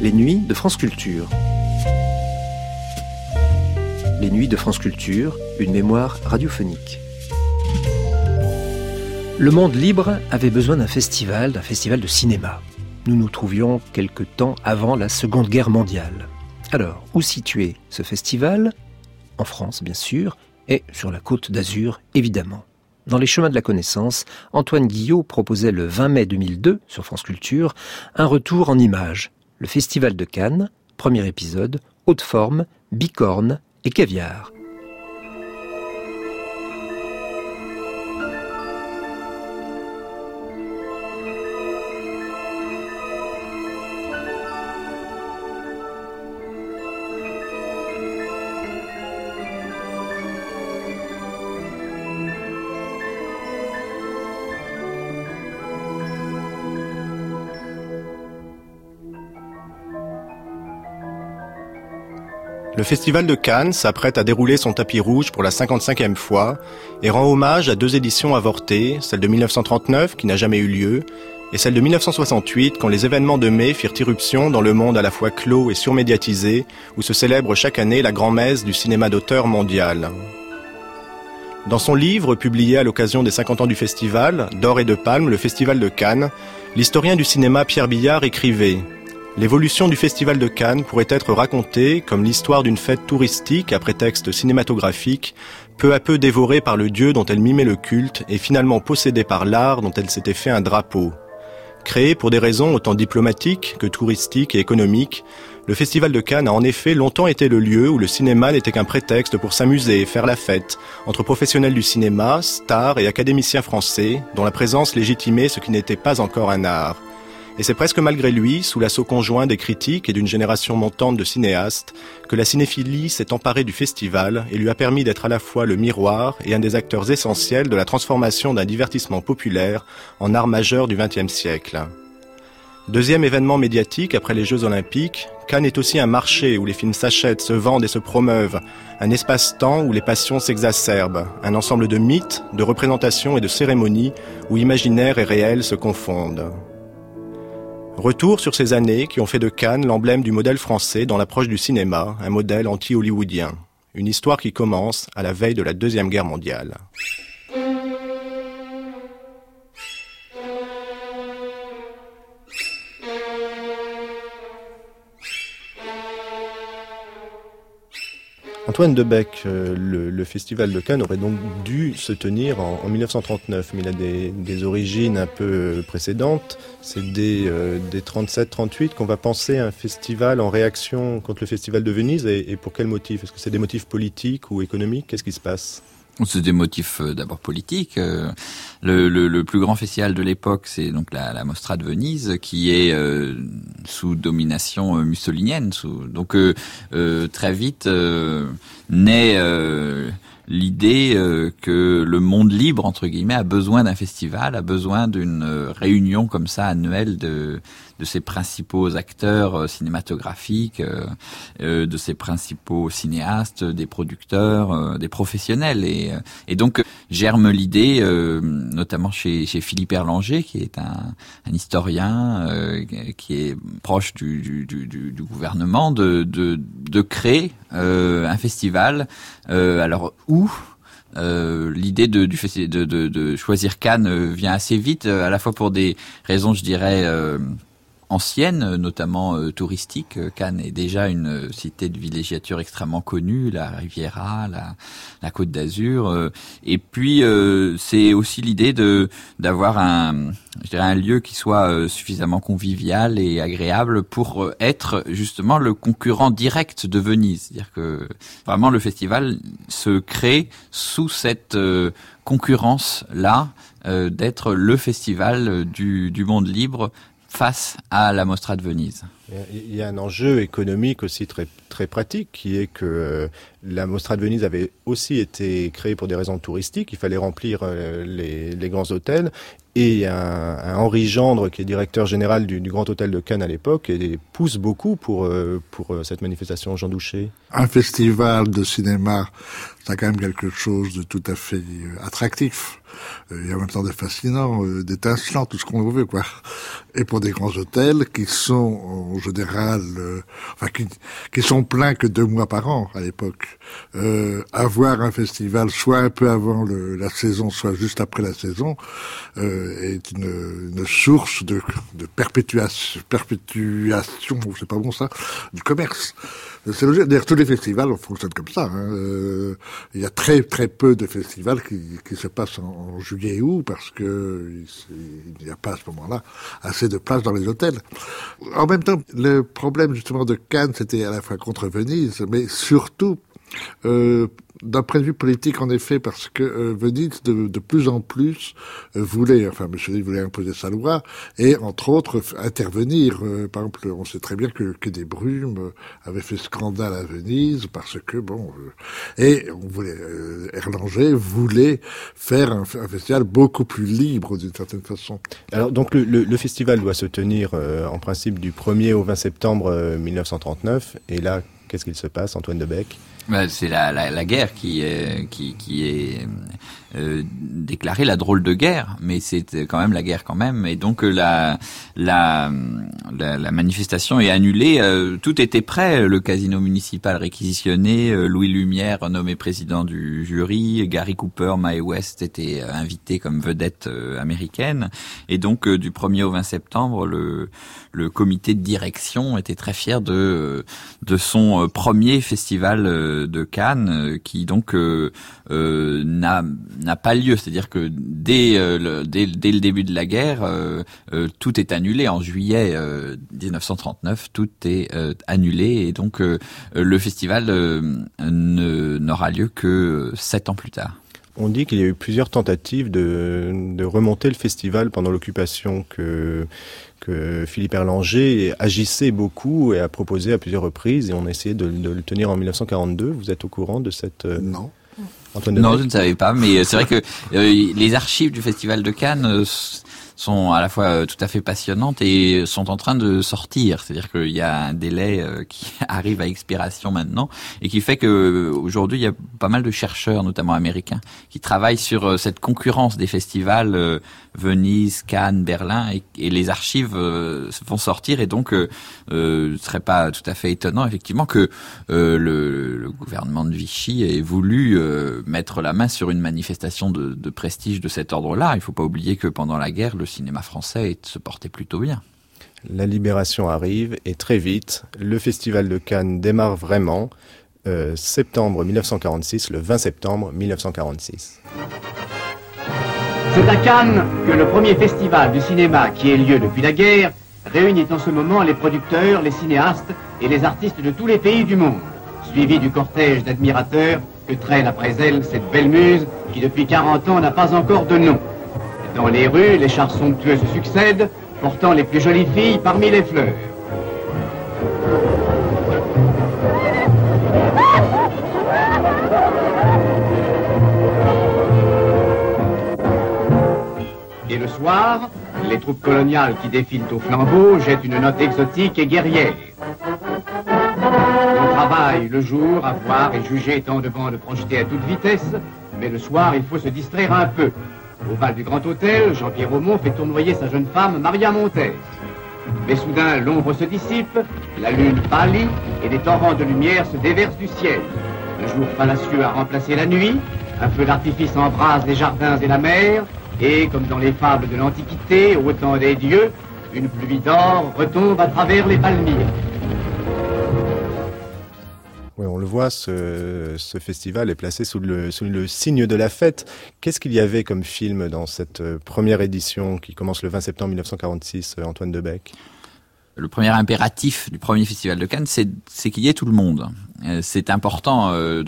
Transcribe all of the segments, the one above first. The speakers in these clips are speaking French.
Les nuits de France Culture. Les nuits de France Culture, une mémoire radiophonique. Le monde libre avait besoin d'un festival de cinéma. Nous nous trouvions quelque temps avant la Seconde Guerre mondiale. Alors, où situer ce festival ? En France, bien sûr, et sur la Côte d'Azur, évidemment. Dans les chemins de la connaissance, Antoine Guillot proposait le 20 mai 2002, sur France Culture, un retour en images. Le Festival de Cannes, premier épisode, haute forme, bicorne et caviar. Le Festival de Cannes s'apprête à dérouler son tapis rouge pour la 55e fois et rend hommage à 2 éditions avortées, celle de 1939 qui n'a jamais eu lieu et celle de 1968 quand les événements de mai firent irruption dans le monde à la fois clos et surmédiatisé où se célèbre chaque année la grand-messe du cinéma d'auteur mondial. Dans son livre publié à l'occasion des 50 ans du festival, D'or et de palme, le Festival de Cannes, l'historien du cinéma Pierre Billard écrivait: l'évolution du Festival de Cannes pourrait être racontée comme l'histoire d'une fête touristique à prétexte cinématographique, peu à peu dévorée par le dieu dont elle mimait le culte et finalement possédée par l'art dont elle s'était fait un drapeau. Créé pour des raisons autant diplomatiques que touristiques et économiques, le Festival de Cannes a en effet longtemps été le lieu où le cinéma n'était qu'un prétexte pour s'amuser et faire la fête, entre professionnels du cinéma, stars et académiciens français, dont la présence légitimait ce qui n'était pas encore un art. Et c'est presque malgré lui, sous l'assaut conjoint des critiques et d'une génération montante de cinéastes, que la cinéphilie s'est emparée du festival et lui a permis d'être à la fois le miroir et un des acteurs essentiels de la transformation d'un divertissement populaire en art majeur du XXe siècle. Deuxième événement médiatique après les Jeux Olympiques, Cannes est aussi un marché où les films s'achètent, se vendent et se promeuvent, un espace-temps où les passions s'exacerbent, un ensemble de mythes, de représentations et de cérémonies où imaginaire et réel se confondent. Retour sur ces années qui ont fait de Cannes l'emblème du modèle français dans l'approche du cinéma, un modèle anti-hollywoodien. Une histoire qui commence à la veille de la Deuxième Guerre mondiale. Antoine Debec, le Festival de Cannes aurait donc dû se tenir en 1939, mais il a des origines un peu précédentes. C'est dès 37-38 qu'on va penser à un festival en réaction contre le Festival de Venise, et pour quel motif ? Est-ce que c'est des motifs politiques ou économiques ? Qu'est-ce qui se passe ? C'est des motifs d'abord politiques. Le plus grand festival de l'époque, c'est donc la Mostra de Venise, qui est sous domination mussolinienne. Donc très vite naît l'idée que le monde libre, entre guillemets, a besoin d'un festival, a besoin d'une réunion comme ça annuelle de ses principaux acteurs cinématographiques, de ses principaux cinéastes, des producteurs, des professionnels. Et donc germe l'idée, notamment chez Philippe Erlanger, qui est un historien qui est proche du gouvernement, de créer un festival. Alors où l'idée de choisir Cannes vient assez vite, à la fois pour des raisons, je dirais, anciennes, notamment touristiques. Cannes est déjà une cité de villégiature extrêmement connue, la Riviera, la Côte d'Azur. Et puis c'est aussi l'idée d'avoir un lieu qui soit suffisamment convivial et agréable pour être justement le concurrent direct de Venise. C'est-à-dire que vraiment le festival se crée sous cette concurrence-là, d'être le festival du monde libre face à la Mostra de Venise. Il y a un enjeu économique aussi très, très pratique, qui est que la Mostra de Venise avait aussi été créée pour des raisons touristiques. Il fallait remplir les grands hôtels. Et il y a un Henri Gendre, qui est directeur général du Grand Hôtel de Cannes à l'époque, et pousse beaucoup pour cette manifestation. Jean Douché. Un festival de cinéma, c'est quand même quelque chose de tout à fait attractif. Et en même temps de fascinant, d'étincelant, tout ce qu'on veut, quoi. Et pour des grands hôtels qui sont en général, qui sont pleins que 2 mois par an à l'époque. Avoir un festival soit un peu avant la saison, soit juste après la saison, est une source de perpétuation, c'est pas bon ça, du commerce. C'est logique. D'ailleurs, tous les festivals fonctionnent comme ça. Il y a très très peu de festivals qui se passent en juillet et août parce que il n'y a pas à ce moment-là assez de place dans les hôtels. En même temps, le problème justement de Cannes, c'était à la fois contre Venise, mais surtout d'un point de vue politique, en effet, parce que Venise, de plus en plus, voulait imposer sa loi, et entre autres, intervenir. Par exemple, on sait très bien que des brumes avaient fait scandale à Venise, parce que, et on voulait, Erlanger voulait faire un festival beaucoup plus libre, d'une certaine façon. Alors, donc, le festival doit se tenir, en principe, du 1er au 20 septembre 1939, et là, qu'est-ce qu'il se passe, Antoine Debec ? C'est la guerre qui est déclarée, la drôle de guerre, mais c'est quand même la guerre quand même, et donc la manifestation est annulée. Tout était prêt, le casino municipal réquisitionné, Louis Lumière nommé président du jury, Gary Cooper, Mae West étaient invités comme vedette américaine, et donc du 1er au 20 septembre, le comité de direction était très fier de son premier festival de Cannes, qui donc n'a pas lieu. C'est-à-dire que dès le début de la guerre, tout est annulé. En juillet 1939, tout est annulé, et donc le festival n'aura lieu que 7 ans plus tard. On dit qu'il y a eu plusieurs tentatives de remonter le festival pendant l'occupation, que Philippe Erlanger agissait beaucoup et a proposé à plusieurs reprises, et on a essayé de le tenir en 1942. Vous êtes au courant de cette... Non. Antoine Debec ? Non, je ne savais pas, mais c'est vrai que les archives du Festival de Cannes sont à la fois tout à fait passionnantes et sont en train de sortir. C'est-à-dire qu'il y a un délai qui arrive à expiration maintenant, et qui fait que aujourd'hui il y a pas mal de chercheurs, notamment américains, qui travaillent sur cette concurrence des festivals Venise, Cannes, Berlin, et les archives vont sortir, et donc ce serait pas tout à fait étonnant effectivement que le gouvernement de Vichy ait voulu mettre la main sur une manifestation de prestige de cet ordre-là. Il faut pas oublier que pendant la guerre, le cinéma français se portait plutôt bien. La libération arrive, et très vite, le Festival de Cannes démarre vraiment, septembre 1946, le 20 septembre 1946. C'est à Cannes que le premier festival du cinéma qui ait lieu depuis la guerre réunit en ce moment les producteurs, les cinéastes et les artistes de tous les pays du monde, suivi du cortège d'admirateurs que traîne après elle cette belle muse qui depuis 40 ans n'a pas encore de nom. Dans les rues, les chars somptueux se succèdent, portant les plus jolies filles parmi les fleurs. Et le soir, les troupes coloniales qui défilent au flambeau jettent une note exotique et guerrière. On travaille le jour à voir et juger tant de bandes projetées à toute vitesse, mais le soir, il faut se distraire un peu. Au bal du Grand Hôtel, Jean-Pierre Aumont fait tournoyer sa jeune femme, Maria Montez. Mais soudain, l'ombre se dissipe, la lune pâlit et des torrents de lumière se déversent du ciel. Le jour fallacieux a remplacé la nuit, un feu d'artifice embrase les jardins et la mer, et, comme dans les fables de l'Antiquité, au temps des dieux, une pluie d'or retombe à travers les palmiers. Oui, on le voit, ce festival est placé sous le signe de la fête. Qu'est-ce qu'il y avait comme film dans cette première édition qui commence le 20 septembre 1946, Antoine Debec ? Le premier impératif du premier festival de Cannes, c'est qu'il y ait tout le monde. C'est important.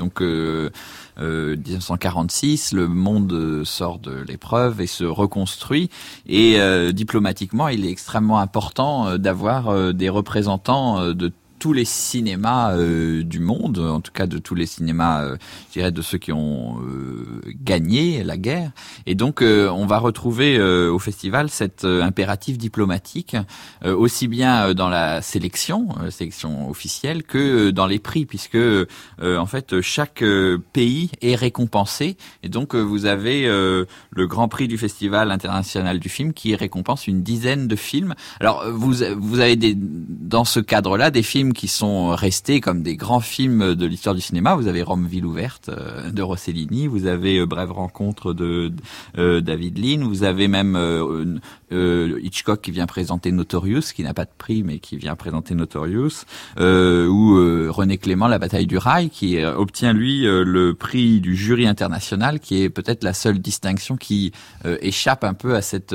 1946, le monde sort de l'épreuve et se reconstruit. Et diplomatiquement, il est extrêmement important d'avoir des représentants de tous les cinémas du monde, en tout cas de tous les cinémas, je dirais, de ceux qui ont gagné la guerre. Et donc on va retrouver au festival cet impératif diplomatique aussi bien dans la sélection officielle que dans les prix, puisque en fait chaque pays est récompensé. Et donc vous avez le Grand Prix du Festival international du film qui récompense une dizaine de films. Alors vous avez dans ce cadre-là des films qui sont restés comme des grands films de l'histoire du cinéma. Vous avez Rome, ville ouverte de Rossellini, vous avez Brève rencontre de David Lean, vous avez même Hitchcock qui vient présenter Notorious, qui n'a pas de prix mais qui vient présenter Notorious, ou René Clément, La bataille du rail, qui obtient lui le prix du jury international, qui est peut-être la seule distinction qui échappe un peu à cet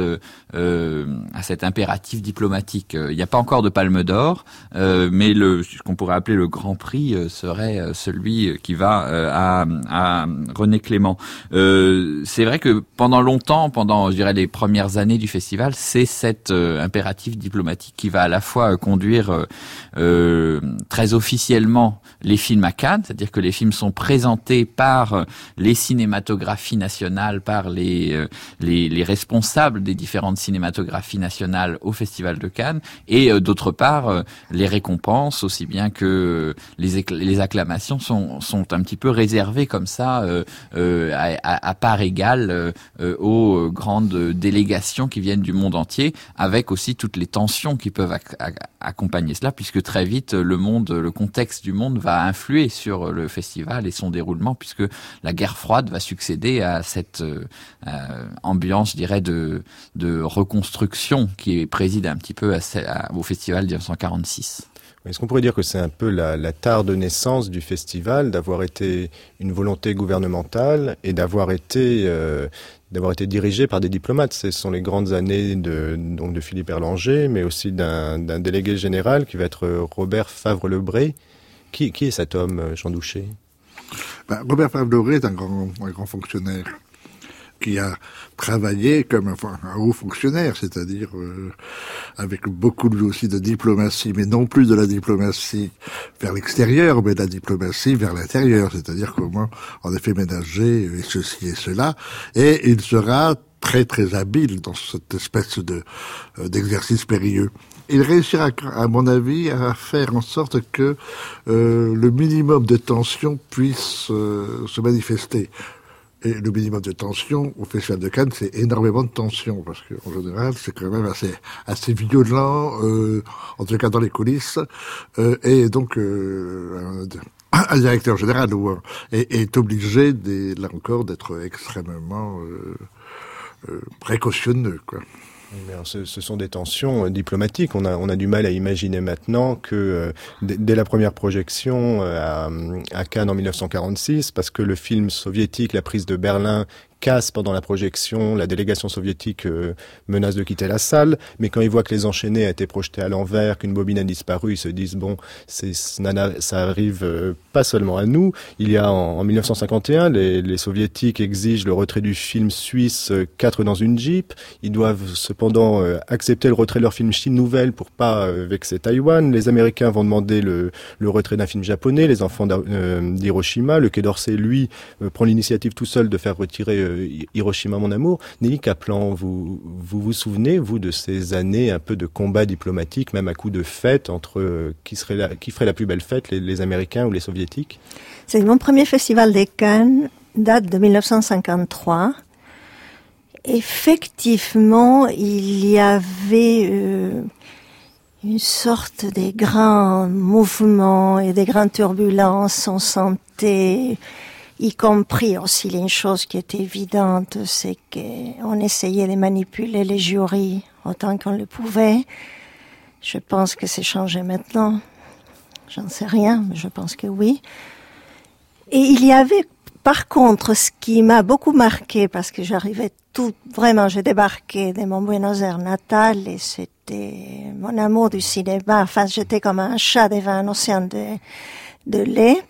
impératif diplomatique. Il n'y a pas encore de Palme d'Or, mais ce qu'on pourrait appeler le Grand Prix serait celui qui va à René Clément. C'est vrai que pendant je dirais les premières années du festival, c'est cet impératif diplomatique qui va à la fois conduire très officiellement les films à Cannes, c'est-à-dire que les films sont présentés par les cinématographies nationales, par les responsables des différentes cinématographies nationales au Festival de Cannes, et d'autre part les récompenses aussi bien que les acclamations sont un petit peu réservées comme ça à part égale aux grandes délégations qui viennent du monde entier, avec aussi toutes les tensions qui peuvent accompagner cela, puisque très vite le contexte du monde va influer sur le festival et son déroulement, puisque la guerre froide va succéder à cette ambiance, je dirais, de reconstruction qui préside un petit peu au festival de 1946. Est-ce qu'on pourrait dire que c'est un peu la tare de naissance du festival, d'avoir été une volonté gouvernementale et d'avoir été dirigé par des diplomates? Ce sont les grandes années de Philippe Erlanger, mais aussi d'un délégué général qui va être Robert Favre-Lebré. Qui est cet homme, Jean Douché? Robert Favre-Lebré est un grand fonctionnaire qui a travaillé comme un haut fonctionnaire, c'est-à-dire avec beaucoup lui aussi de diplomatie, mais non plus de la diplomatie vers l'extérieur, mais de la diplomatie vers l'intérieur, c'est-à-dire comment en effet ménager ceci et cela, et il sera très très habile dans cette espèce d'exercice périlleux. Il réussira, à mon avis, à faire en sorte que le minimum de tension puisse se manifester. Et le minimum de tension au Festival de Cannes, c'est énormément de tension, parce qu'en général, c'est quand même assez violent, en tout cas dans les coulisses, et donc un directeur général est obligé, là encore, d'être extrêmement précautionneux, quoi. Alors, ce sont des tensions diplomatiques. On a du mal à imaginer maintenant que dès la première projection à Cannes en 1946, parce que le film soviétique, La prise de Berlin, casse pendant la projection, la délégation soviétique menace de quitter la salle, mais quand ils voient que Les Enchaînés a été projeté à l'envers, qu'une bobine a disparu, ils se disent bon, ça arrive pas seulement à nous. Il y a en 1951, les soviétiques exigent le retrait du film suisse 4 dans une Jeep. Ils doivent cependant accepter le retrait de leur film Chine Nouvelle pour pas vexer Taïwan. Les Américains vont demander le retrait d'un film japonais, Les Enfants d'Hiroshima. Le Quai d'Orsay, lui, prend l'initiative tout seul de faire retirer Hiroshima mon amour. Nelly Kaplan, vous souvenez, vous, de ces années un peu de combat diplomatique, même à coup de fête entre qui ferait la plus belle fête, les Américains ou les Soviétiques? C'est mon premier festival de Cannes, date de 1953. Effectivement, il y avait une sorte de grands mouvements et de grandes turbulences. On sentait, y compris aussi une chose qui était évidente, c'est qu'on essayait de manipuler les jurys autant qu'on le pouvait. Je pense que c'est changé maintenant. J'en sais rien, mais je pense que oui. Et il y avait, par contre, ce qui m'a beaucoup marqué, parce que j'ai débarqué de mon Buenos Aires natal, et c'était mon amour du cinéma. Enfin, j'étais comme un chat devant un océan de lait.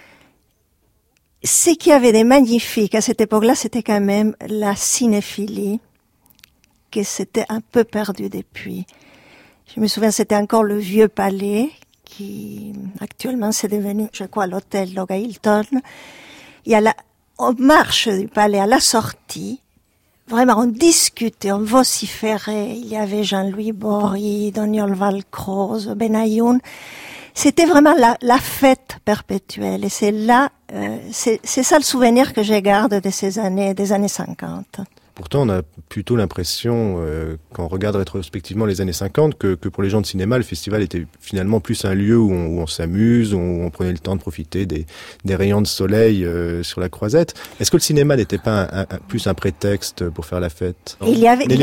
Ce qu'il y avait de magnifique à cette époque-là, c'était quand même la cinéphilie, que c'était un peu perdu depuis. Je me souviens, c'était encore le vieux palais, qui actuellement c'est devenu, je crois, l'hôtel Loga Hilton. Il y a aux marches du palais, à la sortie, vraiment, on discutait, on vociférait. Il y avait Jean-Louis Bory, Doniol Valcroze, Benayoun. C'était vraiment la fête perpétuelle. Et c'est là, c'est ça le souvenir que je garde de ces années, des années 50. Pourtant, on a plutôt l'impression, quand on regarde rétrospectivement les années 50, que pour les gens de cinéma, le festival était finalement plus un lieu où on s'amuse, où on prenait le temps de profiter des rayons de soleil sur la Croisette. Est-ce que le cinéma n'était pas plus un prétexte pour faire la fête? Il y avait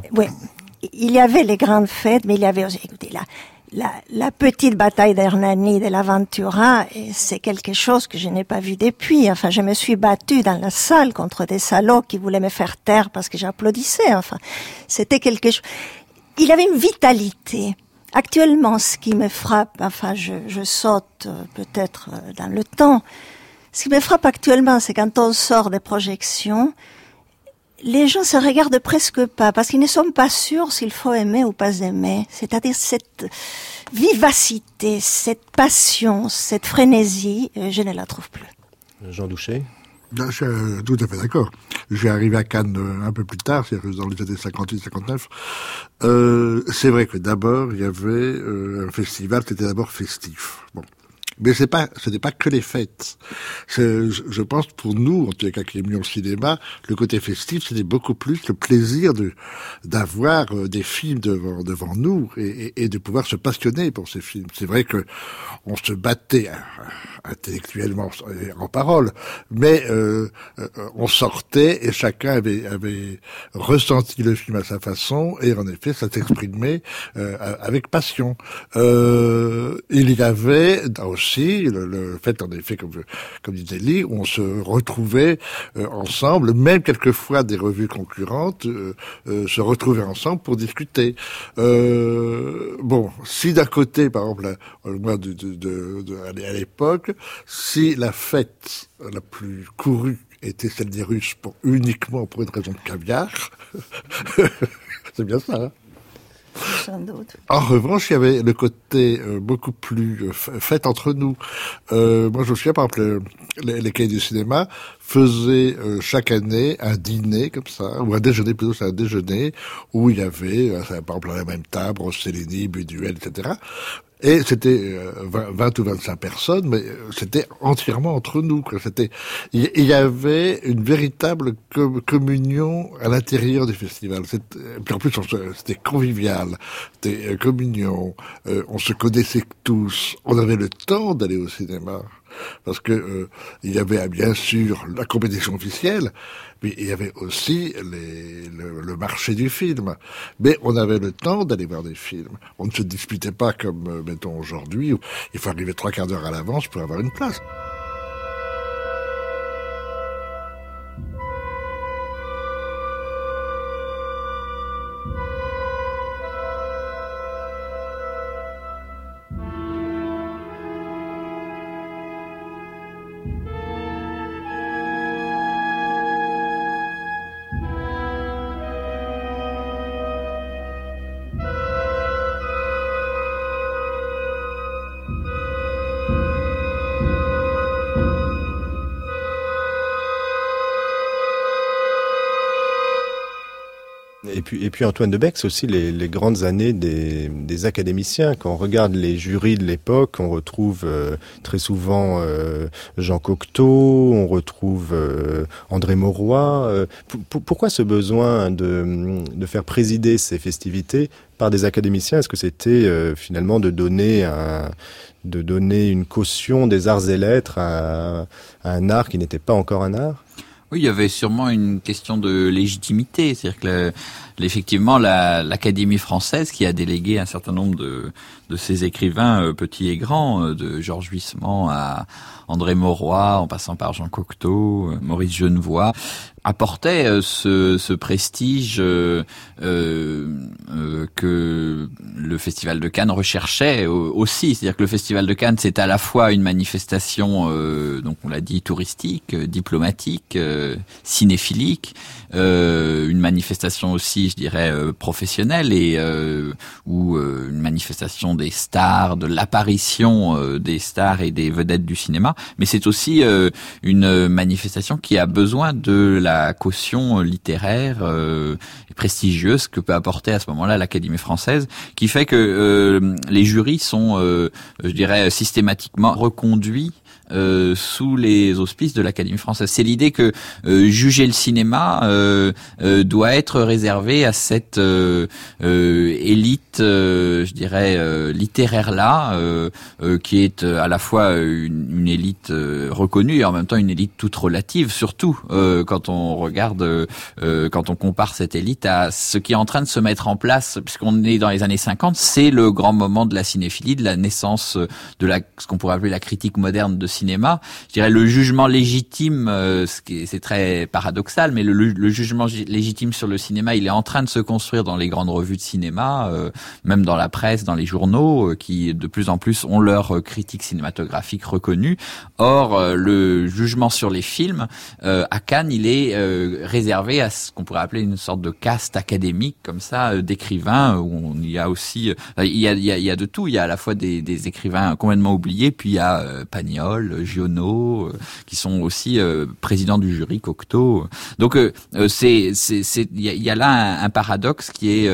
les grandes fêtes, mais il y avait aussi, écoutez, la petite bataille d'Hernani de l'Aventura, et c'est quelque chose que je n'ai pas vu depuis. Enfin, je me suis battue dans la salle contre des salauds qui voulaient me faire taire parce que j'applaudissais. Enfin, c'était quelque chose. Il avait une vitalité. Actuellement, ce qui me frappe, enfin, je saute peut-être dans le temps. Ce qui me frappe actuellement, c'est quand on sort des projections, les gens se regardent presque pas, parce qu'ils ne sont pas sûrs s'il faut aimer ou pas aimer. C'est-à-dire cette vivacité, cette passion, cette frénésie, je ne la trouve plus. Jean Douchet? Je suis tout à fait d'accord. J'ai arrivé à Cannes un peu plus tard, c'est-à-dire dans les années 58-59. C'est vrai que d'abord, il y avait un festival, c'était d'abord festif. Bon. Mais ce n'est pas que les fêtes. Je pense pour nous, en tout cas qui aimions le cinéma, le côté festif, c'était beaucoup plus le plaisir d'avoir des films devant nous et de pouvoir se passionner pour ces films. C'est vrai que on se battait intellectuellement en parole, mais on sortait et chacun avait ressenti le film à sa façon et en effet ça s'exprimait avec passion. Il y avait aussi le fait, en effet, comme disait Lee, où on se retrouvait ensemble, même quelquefois des revues concurrentes se retrouvaient ensemble pour discuter. Bon, si d'un côté, par exemple, moi, à l'époque, si la fête la plus courue était celle des Russes uniquement pour une raison de caviar, c'est bien ça, hein? Sans doute. En revanche, il y avait le côté beaucoup plus fête entre nous. Moi, je me souviens, par exemple, les cahiers du cinéma faisaient chaque année un dîner comme ça, ou un déjeuner plutôt, c'est un déjeuner, où il y avait, par exemple, à la même table, Rossellini, Buñuel, etc. Et c'était 20 ou 25 personnes, mais c'était entièrement entre nous, quoi. Il y avait une véritable communion à l'intérieur du festival. Puis en plus, c'était convivial, c'était communion. On se connaissait tous. On avait le temps d'aller au cinéma. Parce que il y avait bien sûr la compétition officielle, mais il y avait aussi le marché du film. Mais on avait le temps d'aller voir des films. On ne se disputait pas comme, mettons, aujourd'hui, où il faut arriver 3/4 d'heure à l'avance pour avoir une place. Et puis Antoine Debex aussi, les grandes années des académiciens. Quand on regarde les jurys de l'époque, on retrouve très souvent Jean Cocteau, on retrouve André Mauroy. Pourquoi ce besoin de faire présider ces festivités par des académiciens? Est-ce que c'était finalement de donner une caution des arts et lettres à un art qui n'était pas encore un art? Oui, il y avait sûrement une question de légitimité, c'est-à-dire que effectivement l'Académie française qui a délégué un certain nombre de ses écrivains petits et grands, de Georges Huysmans à André Mauroy, en passant par Jean Cocteau, Maurice Genevoix, apportait ce prestige que le Festival de Cannes recherchait aussi. C'est-à-dire que le Festival de Cannes, c'est à la fois une manifestation, donc on l'a dit, touristique, diplomatique, cinéphilique, une manifestation aussi, je dirais, professionnelle ou une manifestation des stars, de l'apparition des stars et des vedettes du cinéma. Mais c'est aussi une manifestation qui a besoin de la la caution littéraire et prestigieuse que peut apporter à ce moment-là l'Académie française, qui fait que les jurys sont, je dirais, systématiquement reconduits sous les auspices de l'Académie française. C'est l'idée que juger le cinéma doit être réservé à cette élite, je dirais, littéraire-là, qui est à la fois une élite reconnue et en même temps une élite toute relative, surtout quand on regarde, quand on compare cette élite à ce qui est en train de se mettre en place, puisqu'on est dans les années 50, c'est le grand moment de la cinéphilie, de la naissance de ce qu'on pourrait appeler la critique moderne de cinéma. Je dirais le jugement légitime, c'est très paradoxal, mais le jugement légitime sur le cinéma, il est en train de se construire dans les grandes revues de cinéma, même dans la presse, dans les journaux, qui de plus en plus ont leur critique cinématographique reconnue. Or, le jugement sur les films, à Cannes, il est réservé à ce qu'on pourrait appeler une sorte de caste académique, comme ça, d'écrivains, où il y a aussi, il y a de tout. Il y a à la fois des écrivains complètement oubliés, puis il y a Pagnol, Giono, qui sont aussi présidents du jury, Cocteau. Donc il y a là un paradoxe qui est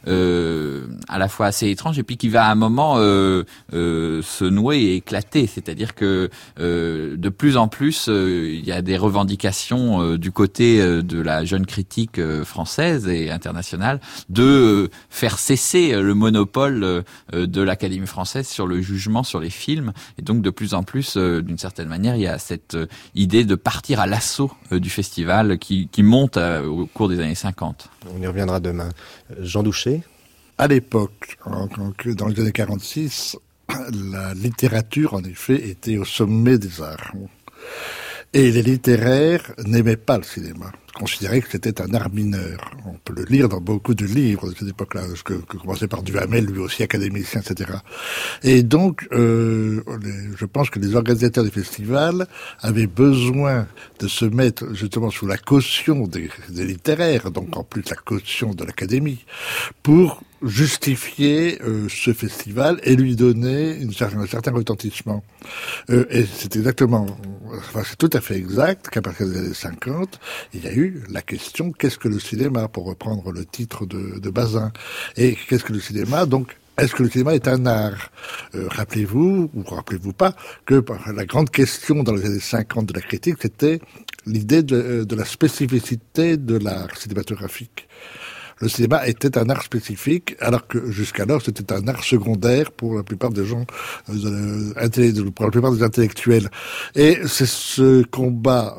à la fois assez étrange et puis qui va à un moment se nouer et éclater. C'est-à-dire que de plus en plus il y a des revendications du côté de la jeune critique française et internationale de faire cesser le monopole de l'Académie française sur le jugement sur les films, et donc de plus en plus d'une certaine manière, il y a cette idée de partir à l'assaut du festival qui monte au cours des années 50. On y reviendra demain. Jean Douchet. À l'époque, dans les années 46, la littérature, en effet, était au sommet des arts. Et les littéraires n'aimaient pas le cinéma, considéraient que c'était un art mineur. On peut le lire dans beaucoup de livres de cette époque-là, que commençait par Duhamel, lui aussi académicien, etc. Et donc, je pense que les organisateurs des festivals avaient besoin de se mettre justement sous la caution des littéraires, donc en plus la caution de l'Académie, pour justifier ce festival et lui donner un certain retentissement. Et c'est c'est tout à fait exact qu'à partir des années 50, il y a eu la question « Qu'est-ce que le cinéma ?» pour reprendre le titre de Bazin. Et qu'est-ce que le cinéma ? Donc, est-ce que le cinéma est un art ? Rappelez-vous, ou rappelez-vous pas, que la grande question dans les années 50 de la critique, c'était l'idée de la spécificité de l'art cinématographique. Le cinéma était un art spécifique, alors que jusqu'alors c'était un art secondaire pour la plupart des gens, pour la plupart des intellectuels. Et c'est ce combat,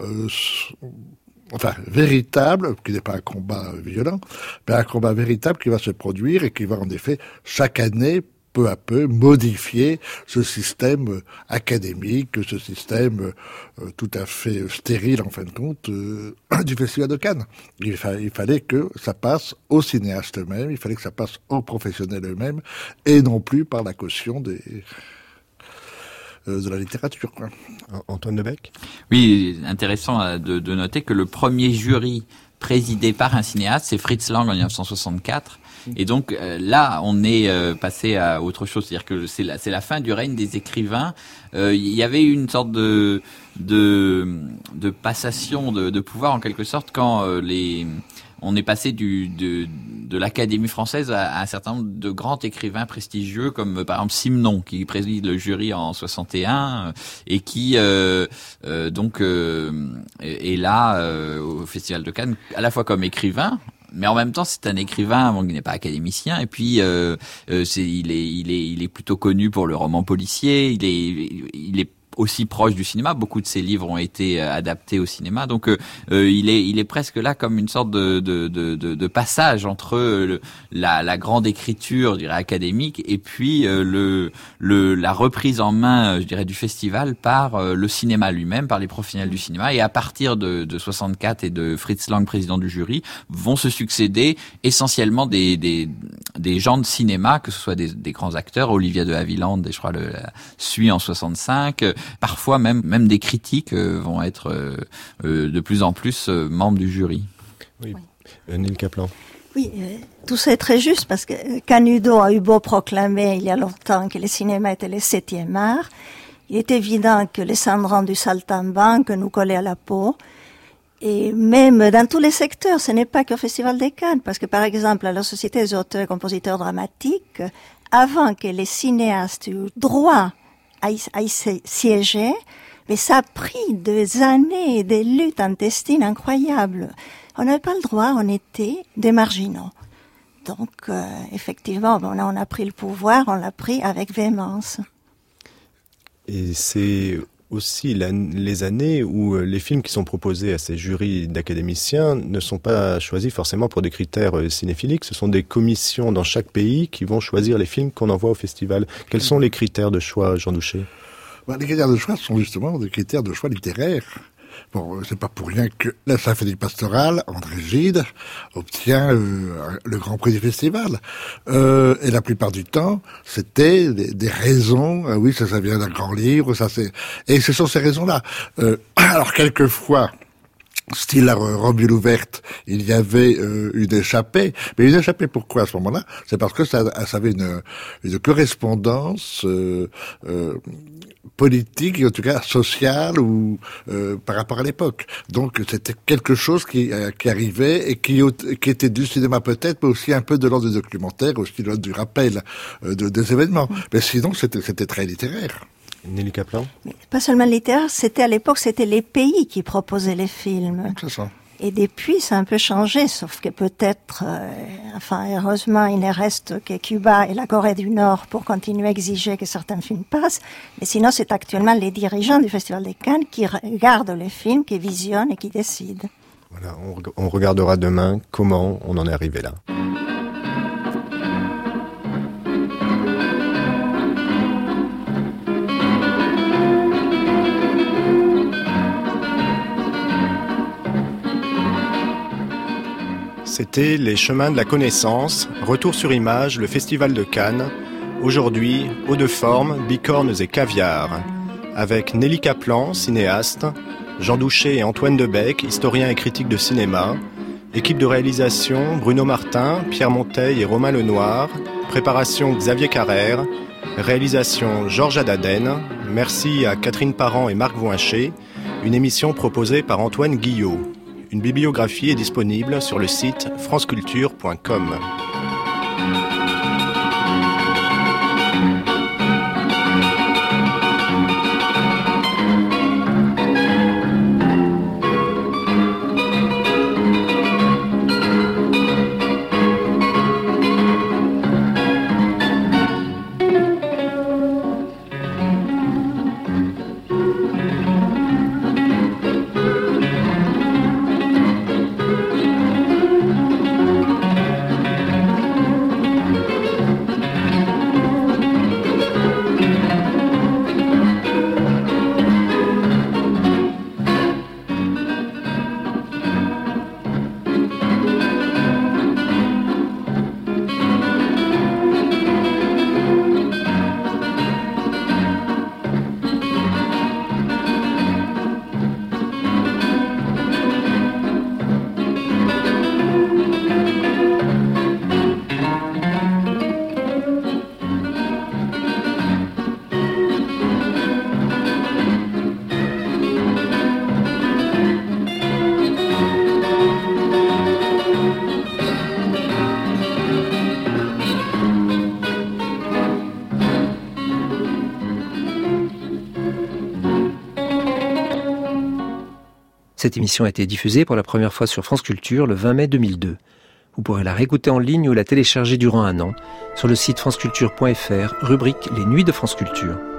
véritable, qui n'est pas un combat violent, mais un combat véritable qui va se produire et qui va en effet chaque année peu à peu modifier ce système académique, ce système tout à fait stérile en fin de compte du Festival de Cannes. Il fallait que ça passe aux cinéastes eux-mêmes, il fallait que ça passe aux professionnels eux-mêmes, et non plus par la caution de la littérature. Quoi. Antoine Debec ? Oui, intéressant de noter que le premier jury présidé par un cinéaste, c'est Fritz Lang en 1964. Et donc là, on est passé à autre chose, c'est-à-dire que c'est la fin du règne des écrivains. Il y avait une sorte de passation de pouvoir en quelque sorte quand on est passé de l'Académie française à un certain nombre de grands écrivains prestigieux comme par exemple Simenon qui préside le jury en 61 et qui donc est là au Festival de Cannes à la fois comme écrivain. Mais en même temps, c'est un écrivain, bon, qui n'est pas académicien, et puis il est plutôt connu pour le roman policier. Il est aussi proche du cinéma. Beaucoup de ses livres ont été adaptés au cinéma, donc il est presque là comme une sorte de passage entre la grande écriture, je dirais académique, et puis la reprise en main, je dirais, du festival par le cinéma lui-même, par les professionnels du cinéma. Et à partir de 64 et de Fritz Lang, président du jury, vont se succéder essentiellement des gens de cinéma, que ce soit des grands acteurs, Olivia de Havilland, et je crois suit en 65. Parfois même des critiques vont être de plus en plus membres du jury. Oui. Neil Kaplan. Oui, tout ça est très juste parce que Canudo a eu beau proclamer il y a longtemps que le cinéma était le 7e art. Il est évident que les cendrons du saltimbanque nous collaient à la peau. Et même dans tous les secteurs, ce n'est pas qu'au Festival de Cannes, parce que par exemple, à la Société des auteurs et compositeurs dramatiques, avant que les cinéastes aient droit à y siéger, mais ça a pris des années, des luttes intestines incroyables. On n'avait pas le droit, on était des marginaux. Donc, effectivement, on a pris le pouvoir, on l'a pris avec véhémence. Et c'est aussi les années où les films qui sont proposés à ces jurys d'académiciens ne sont pas choisis forcément pour des critères cinéphiliques. Ce sont des commissions dans chaque pays qui vont choisir les films qu'on envoie au festival. Quels sont les critères de choix, Jean Douchet ? Les critères de choix sont justement des critères de choix littéraires. Bon, c'est pas pour rien que la symphonie pastorale, André Gide, obtient le grand prix du festival. Et la plupart du temps, c'était des raisons. Oui, ça vient d'un grand livre, et ce sont ces raisons-là. Alors quelquefois, style la Romule ouverte, il y avait une échappée. Mais une échappée, pourquoi à ce moment-là ? C'est parce que ça avait une correspondance politique, et en tout cas sociale, ou par rapport à l'époque. Donc c'était quelque chose qui arrivait et qui était du cinéma peut-être, mais aussi un peu de l'ordre du documentaire, aussi de l'ordre du rappel des événements. Mais sinon, c'était très littéraire. Nelly Kaplan ? Pas seulement littéraire, à l'époque, c'était les pays qui proposaient les films. C'est ça. Et depuis, ça a un peu changé, sauf que peut-être, heureusement, il ne reste que Cuba et la Corée du Nord pour continuer à exiger que certains films passent. Mais sinon, c'est actuellement les dirigeants du Festival de Cannes qui regardent les films, qui visionnent et qui décident. Voilà, on regardera demain comment on en est arrivé là. C'était Les Chemins de la Connaissance, retour sur image, le Festival de Cannes. Aujourd'hui, eau de forme, bicornes et caviar. Avec Nelly Kaplan, cinéaste, Jean Douchet et Antoine Debec, historien et critique de cinéma. Équipe de réalisation, Bruno Martin, Pierre Monteil et Romain Lenoir. Préparation, Xavier Carrère. Réalisation, Georges Adaden. Merci à Catherine Parent et Marc Voincher. Une émission proposée par Antoine Guillot. Une bibliographie est disponible sur le site franceculture.com. Cette émission a été diffusée pour la première fois sur France Culture le 20 mai 2002. Vous pourrez la réécouter en ligne ou la télécharger durant un an sur le site franceculture.fr, rubrique Les Nuits de France Culture.